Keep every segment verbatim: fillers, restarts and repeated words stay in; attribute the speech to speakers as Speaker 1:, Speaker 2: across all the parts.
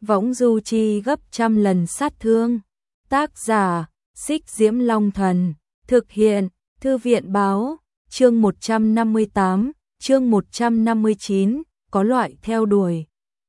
Speaker 1: võng du chi gấp trăm lần sát thương. Tác giả, Xích Diễm Long Thần, thực hiện, Thư viện Báo, chương một trăm năm mươi tám, chương một trăm năm mươi chín, có loại theo đuổi.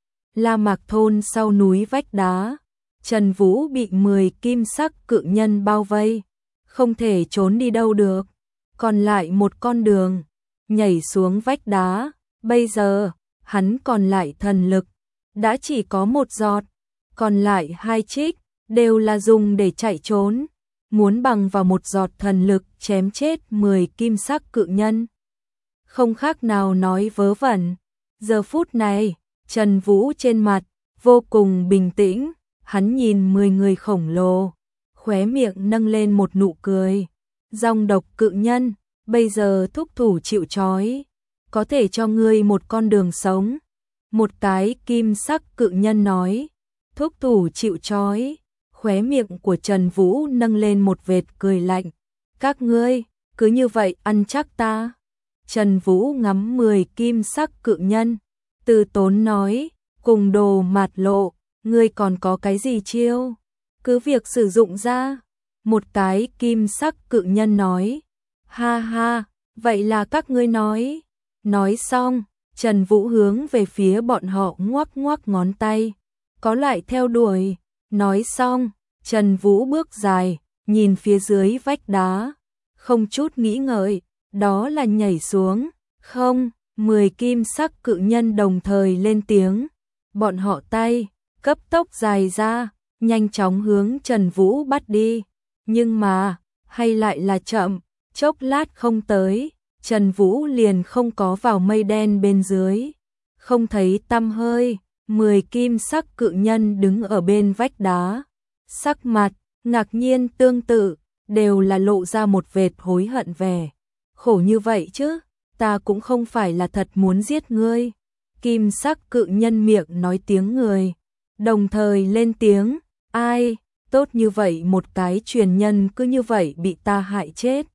Speaker 1: La Mạc thôn sau núi vách đá, Trần Vũ bị mười kim sắc cự nhân bao vây, không thể trốn đi đâu được, còn lại một con đường, nhảy xuống vách đá, bây giờ, hắn còn lại thần lực, đã chỉ có một giọt, còn lại hai trích, đều là dùng để chạy trốn, muốn bằng vào một giọt thần lực chém chết mười kim sắc cự nhân. Không khác nào nói vớ vẩn, giờ phút này, Trần Vũ trên mặt, vô cùng bình tĩnh, hắn nhìn mười người khổng lồ, khóe miệng nâng lên một nụ cười. Dòng độc cự nhân, bây giờ thúc thủ chịu trói, có thể cho ngươi một con đường sống. Một cái kim sắc cự nhân nói, thúc thủ chịu trói, khóe miệng của Trần Vũ nâng lên một vệt cười lạnh. Các ngươi, cứ như vậy ăn chắc ta. Trần Vũ ngắm mười kim sắc cự nhân, từ tốn nói, cùng đồ mạt lộ, ngươi còn có cái gì chiêu? Cứ việc sử dụng ra. Một cái kim sắc cự nhân nói, ha ha, vậy là các ngươi nói. Nói xong, Trần Vũ hướng về phía bọn họ ngoắc ngoắc ngón tay, có lại theo đuổi. Nói xong, Trần Vũ bước dài, nhìn phía dưới vách đá, không chút nghĩ ngợi, đó là nhảy xuống. Không, mười kim sắc cự nhân đồng thời lên tiếng, bọn họ tay, cấp tốc dài ra, nhanh chóng hướng Trần Vũ bắt đi. Nhưng mà, hay lại là chậm, chốc lát không tới, Trần Vũ liền không có vào mây đen bên dưới, không thấy tăm hơi, mười kim sắc cự nhân đứng ở bên vách đá, sắc mặt, ngạc nhiên tương tự, đều là lộ ra một vệt hối hận vẻ. Khổ như vậy chứ, ta cũng không phải là thật muốn giết ngươi. Kim sắc cự nhân miệng nói tiếng người, đồng thời lên tiếng, ai, tốt như vậy một cái truyền nhân cứ như vậy bị ta hại chết.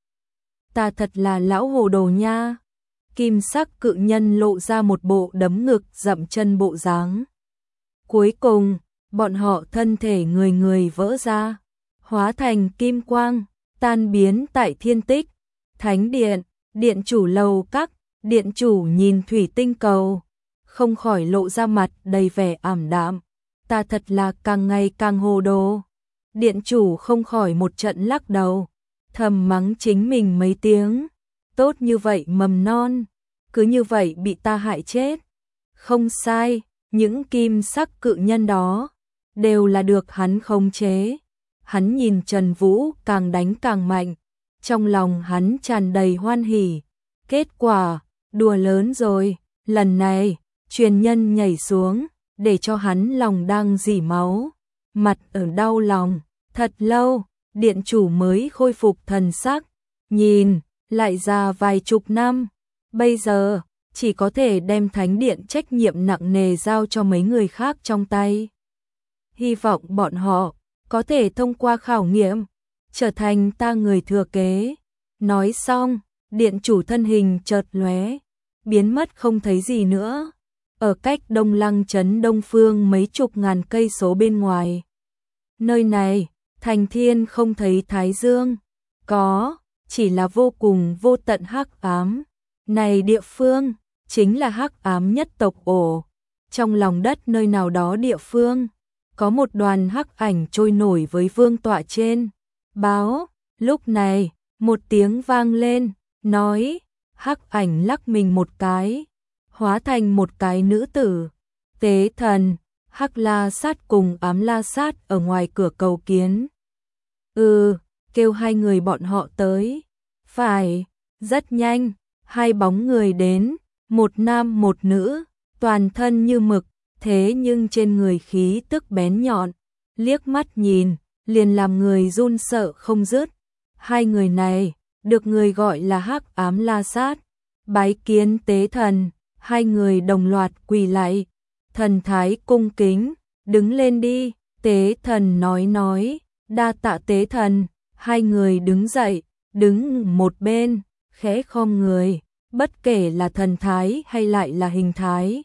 Speaker 1: Ta thật là lão hồ đồ nha. Kim sắc cự nhân lộ ra một bộ đấm ngực dậm chân bộ dáng. Cuối cùng, bọn họ thân thể người người vỡ ra, hóa thành kim quang, tan biến tại thiên tích, thánh điện, điện chủ lầu các, điện chủ nhìn thủy tinh cầu, không khỏi lộ ra mặt đầy vẻ ảm đạm. Ta thật là càng ngày càng hồ đồ. Điện chủ không khỏi một trận lắc đầu, thầm mắng chính mình mấy tiếng. Tốt như vậy mầm non, cứ như vậy bị ta hại chết. Không sai, những kim sắc cự nhân đó đều là được hắn khống chế. Hắn nhìn Trần Vũ càng đánh càng mạnh, trong lòng hắn tràn đầy hoan hỉ. Kết quả, đùa lớn rồi, lần này, truyền nhân nhảy xuống, để cho hắn lòng đang rỉ máu, mặt ở đau lòng. Thật lâu, điện chủ mới khôi phục thần sắc, nhìn, lại già vài chục năm, bây giờ, chỉ có thể đem thánh điện trách nhiệm nặng nề giao cho mấy người khác trong tay. Hy vọng bọn họ có thể thông qua khảo nghiệm, trở thành ta người thừa kế. Nói xong, điện chủ thân hình chợt lóe, biến mất không thấy gì nữa. Ở cách Đông Lăng trấn Đông Phương mấy chục ngàn cây số bên ngoài. Nơi này, thành thiên không thấy thái dương, có, chỉ là vô cùng vô tận hắc ám. Này địa phương, chính là hắc ám nhất tộc ổ. Trong lòng đất nơi nào đó địa phương, có một đoàn hắc ảnh trôi nổi với vương tọa trên. Báo, lúc này, một tiếng vang lên, nói, hắc ảnh lắc mình một cái, hóa thành một cái nữ tử. Tế thần, Hắc La Sát cùng Ám La Sát ở ngoài cửa cầu kiến. Ừ, kêu hai người bọn họ tới. Phải, rất nhanh, hai bóng người đến, một nam một nữ, toàn thân như mực, thế nhưng trên người khí tức bén nhọn, liếc mắt nhìn, liền làm người run sợ không dứt. Hai người này, được người gọi là Hắc Ám La Sát, bái kiến tế thần, hai người đồng loạt quỳ lạy. Thần thái cung kính, đứng lên đi, tế thần nói nói, đa tạ tế thần. Hai người đứng dậy, đứng một bên, khẽ khom người, bất kể là thần thái hay lại là hình thái,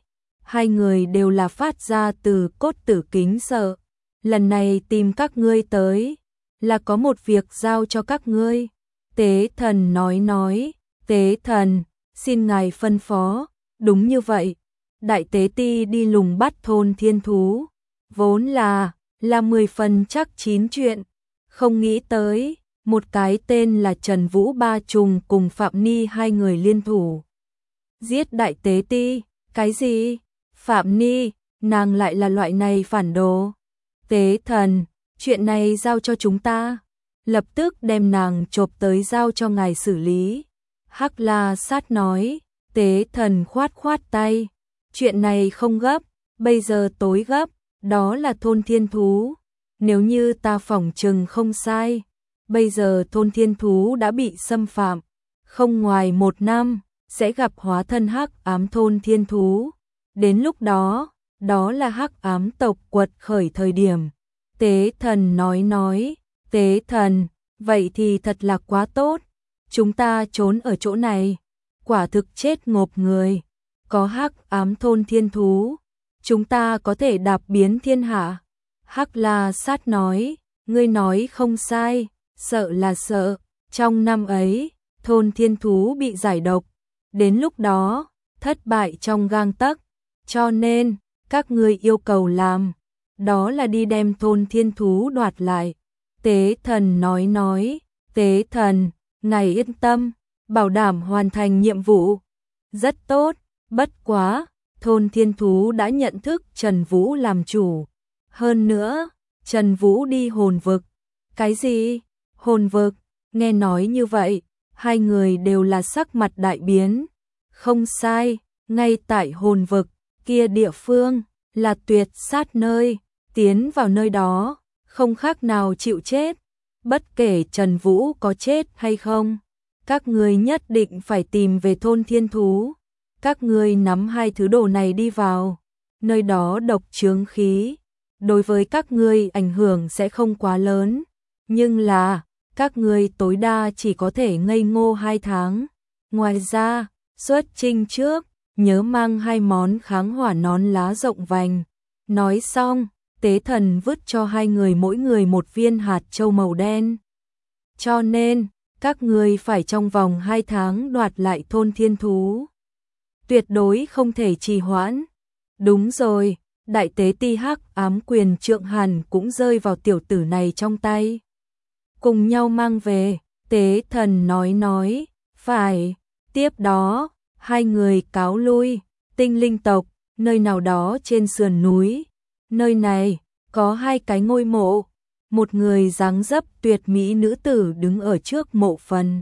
Speaker 1: hai người đều là phát ra từ cốt tử kính sợ. Lần này tìm các ngươi tới, là có một việc giao cho các ngươi. Tế thần nói nói, tế thần, xin ngài phân phó, đúng như vậy. Đại tế ti đi lùng bắt thôn thiên thú, vốn là, là mười phần chắc chín chuyện, không nghĩ tới, một cái tên là Trần Vũ Ba Trùng cùng Phạm Ni hai người liên thủ. Giết đại tế ti, cái gì? Phạm Ni, nàng lại là loại này phản đồ. Tế thần, chuyện này giao cho chúng ta, lập tức đem nàng chộp tới giao cho ngài xử lý. Hắc La Sát nói, tế thần khoát khoát tay, chuyện này không gấp, bây giờ tối gấp, đó là thôn thiên thú. Nếu như ta phỏng chừng không sai, bây giờ thôn thiên thú đã bị xâm phạm, không ngoài một năm, sẽ gặp hóa thân hắc ám thôn thiên thú. Đến lúc đó, đó là hắc ám tộc quật khởi thời điểm. Tế thần nói nói, tế thần, vậy thì thật là quá tốt, chúng ta trốn ở chỗ này, quả thực chết ngộp người. Có hắc ám thôn thiên thú, chúng ta có thể đạp biến thiên hạ. Hắc La Sát nói, ngươi nói không sai, sợ là sợ, trong năm ấy, thôn thiên thú bị giải độc, đến lúc đó, thất bại trong gang tấc, cho nên, các ngươi yêu cầu làm, đó là đi đem thôn thiên thú đoạt lại. Tế thần nói nói, tế thần, ngài yên tâm, bảo đảm hoàn thành nhiệm vụ. Rất tốt, bất quá, thôn thiên thú đã nhận thức Trần Vũ làm chủ. Hơn nữa, Trần Vũ đi hồn vực. Cái gì? Hồn vực? Nghe nói như vậy, hai người đều là sắc mặt đại biến. Không sai, ngay tại hồn vực, kia địa phương, là tuyệt sát nơi, tiến vào nơi đó, không khác nào chịu chết. Bất kể Trần Vũ có chết hay không, các ngươi nhất định phải tìm về thôn thiên thú. Các ngươi nắm hai thứ đồ này đi vào, nơi đó độc chướng khí, đối với các ngươi ảnh hưởng sẽ không quá lớn, nhưng là, các ngươi tối đa chỉ có thể ngây ngô hai tháng. Ngoài ra, xuất chinh trước, nhớ mang hai món kháng hỏa nón lá rộng vành. Nói xong, tế thần vứt cho hai người mỗi người một viên hạt châu màu đen. Cho nên, các ngươi phải trong vòng hai tháng đoạt lại thôn thiên thú. Tuyệt đối không thể trì hoãn. Đúng rồi, đại tế ti hắc ám quyền trượng hàn cũng rơi vào tiểu tử này trong tay. Cùng nhau mang về, tế thần nói nói, phải. Tiếp đó, hai người cáo lui, tinh linh tộc, nơi nào đó trên sườn núi. Nơi này, có hai cái ngôi mộ. Một người dáng dấp tuyệt mỹ nữ tử đứng ở trước mộ phần.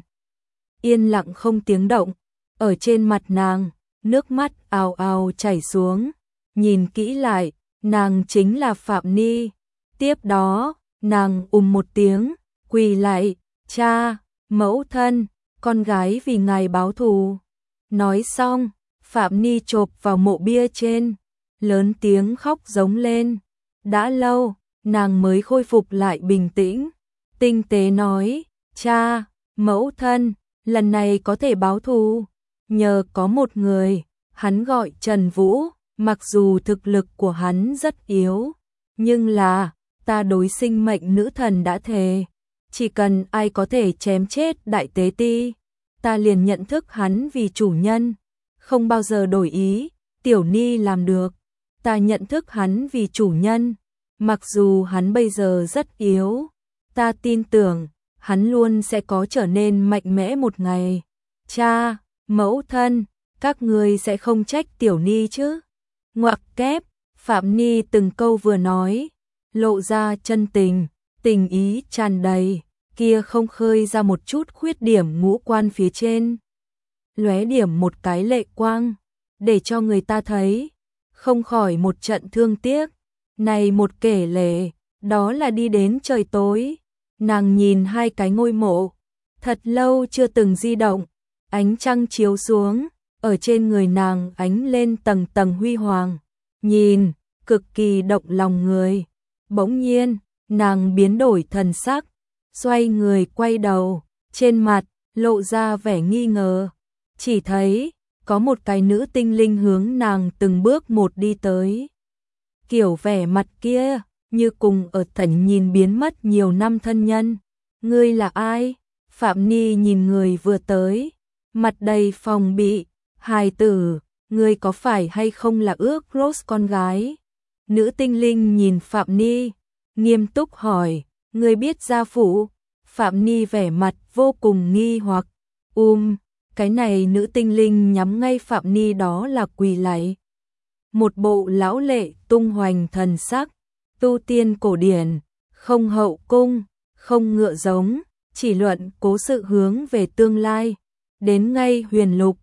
Speaker 1: Yên lặng không tiếng động, ở trên mặt nàng, nước mắt ào ào chảy xuống. Nhìn kỹ lại, nàng chính là Phạm Ni. Tiếp đó, nàng ùm một tiếng, quỳ lại, cha, mẫu thân, con gái vì ngài báo thù. Nói xong, Phạm Ni chộp vào mộ bia trên, lớn tiếng khóc giống lên. Đã lâu, nàng mới khôi phục lại bình tĩnh, tinh tế nói, cha, mẫu thân, lần này có thể báo thù, nhờ có một người, hắn gọi Trần Vũ, mặc dù thực lực của hắn rất yếu, nhưng là, ta đối sinh mệnh nữ thần đã thề, chỉ cần ai có thể chém chết đại tế ti, ta liền nhận thức hắn vì chủ nhân, không bao giờ đổi ý. Tiểu Ni làm được, ta nhận thức hắn vì chủ nhân, mặc dù hắn bây giờ rất yếu, ta tin tưởng, hắn luôn sẽ có trở nên mạnh mẽ một ngày. Cha, mẫu thân, các ngươi sẽ không trách Tiểu Ni chứ? Ngoặc kép, Phạm Ni từng câu vừa nói, lộ ra chân tình, tình ý tràn đầy, kia không khơi ra một chút khuyết điểm ngũ quan phía trên. Lóe điểm một cái lệ quang, để cho người ta thấy, không khỏi một trận thương tiếc. Này một kể lệ, đó là đi đến trời tối. Nàng nhìn hai cái ngôi mộ, thật lâu chưa từng di động, ánh trăng chiếu xuống, ở trên người nàng ánh lên tầng tầng huy hoàng, nhìn, cực kỳ động lòng người. Bỗng nhiên, nàng biến đổi thần sắc, xoay người quay đầu, trên mặt, lộ ra vẻ nghi ngờ. Chỉ thấy, có một cái nữ tinh linh hướng nàng từng bước một đi tới. Kiểu vẻ mặt kia, như cùng ở thảnh nhìn biến mất nhiều năm thân nhân. Ngươi là ai? Phạm Ni nhìn người vừa tới, mặt đầy phòng bị. Hài tử, ngươi có phải hay không là ước Rose con gái? Nữ tinh linh nhìn Phạm Ni, nghiêm túc hỏi, ngươi biết gia phụ? Phạm Ni vẻ mặt vô cùng nghi hoặc. Um, cái này nữ tinh linh nhắm ngay Phạm Ni đó là quỳ lạy. Một bộ lão lệ tung hoành thần sắc, tu tiên cổ điển, không hậu cung, không ngựa giống, chỉ luận cố sự hướng về tương lai. Đến ngay huyền lục,